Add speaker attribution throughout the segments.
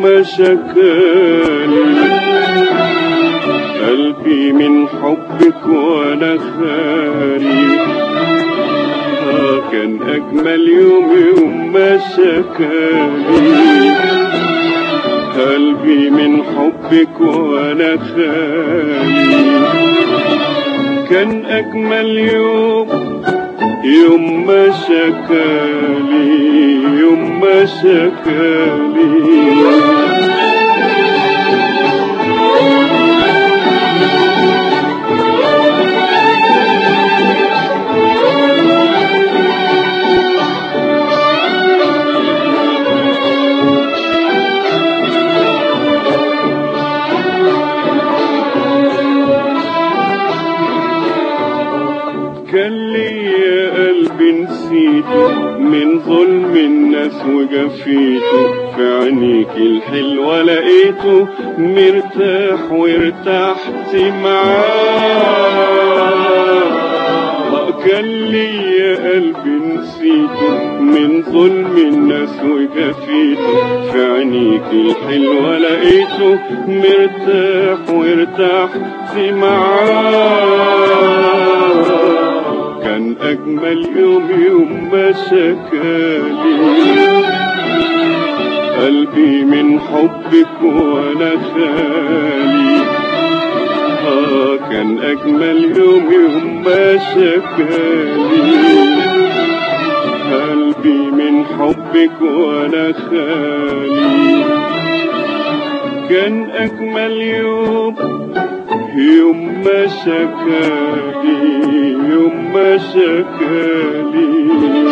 Speaker 1: ما شكالي قلبي من حبك وانا خالي. كان اجمل يوم ما شكالي قلبي من حبك وانا خالي. كان اجمل يوم ما شكالي يوم ما شكالي. كان ليا قلبي نسيته من ظلم الناس وجفيته في عينيك الحلوة لقيته مرتاح وارتحت معاه. كان ليا قلبي نسيته من ظلم الناس وجفيته في عينيك الحلوة لقيته مرتاح وارتحت معاه. كان أجمل يوم ما شكالي قلبي من حبك وأنا خالي. كان أجمل يوم ما شكالي قلبي من حبك وأنا خالي. كان أجمل يوم ما شكالي يوم ما شكالي.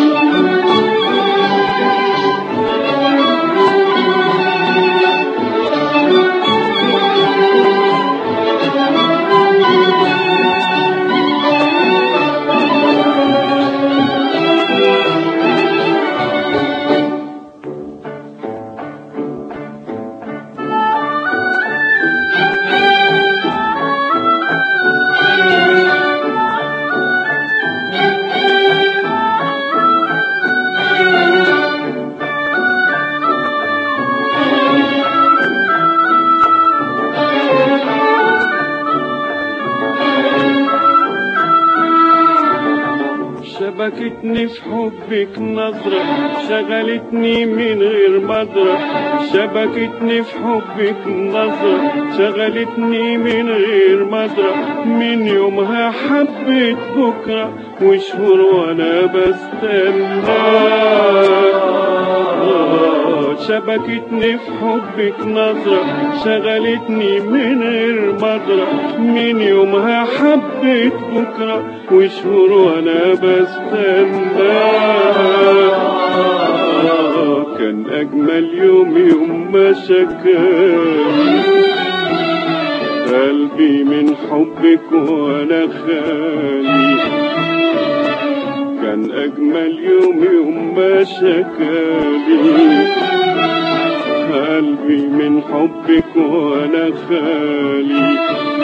Speaker 1: شبكتني في حبك نظرة شغلتني من غير مدرة. شبكتني في حبك نظرة شغلتني من غير مدرة. من يومها حبيت بكرة وشهور وانا بستنى. شبكتني في حبك نظرة شغلتني من غير مدرة. من يومها حبيت بكرة وشهور وانا بستنى. كان اجمل يوم ما شكالي قلبي من حبك وانا خالي. كان اجمل يوم ما شكالي قلبي من حبك وانا خالي.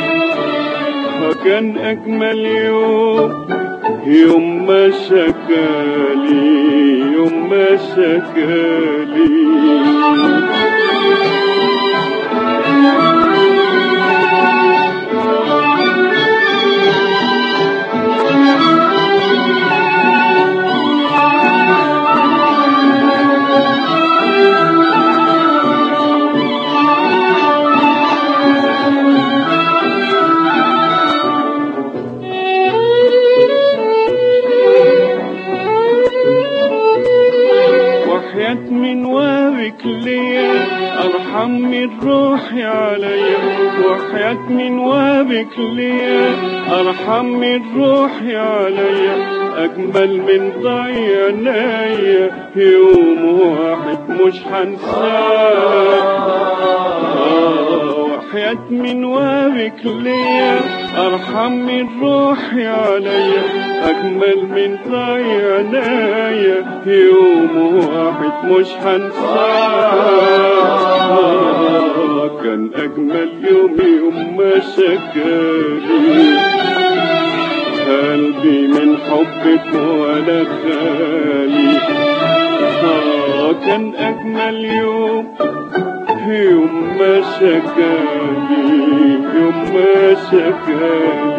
Speaker 1: كان اجمل يوم ما شكالي يوم ما شكالي. من وابك ليا أرحم من روحي عليا. وحياة من وابك ليا أرحم من روحي عليا. أجمل من ضيع عينيا يوم واحد مش هنساه. وحياة من وابك ليا أرحم من روحي عليا. أجمل من ضيع عينيا يوم واحد مش هنساه. كان أجمل يوم ما شكالي قلبي من حبك وأنا خالي. كان أجمل يوم ما شكاني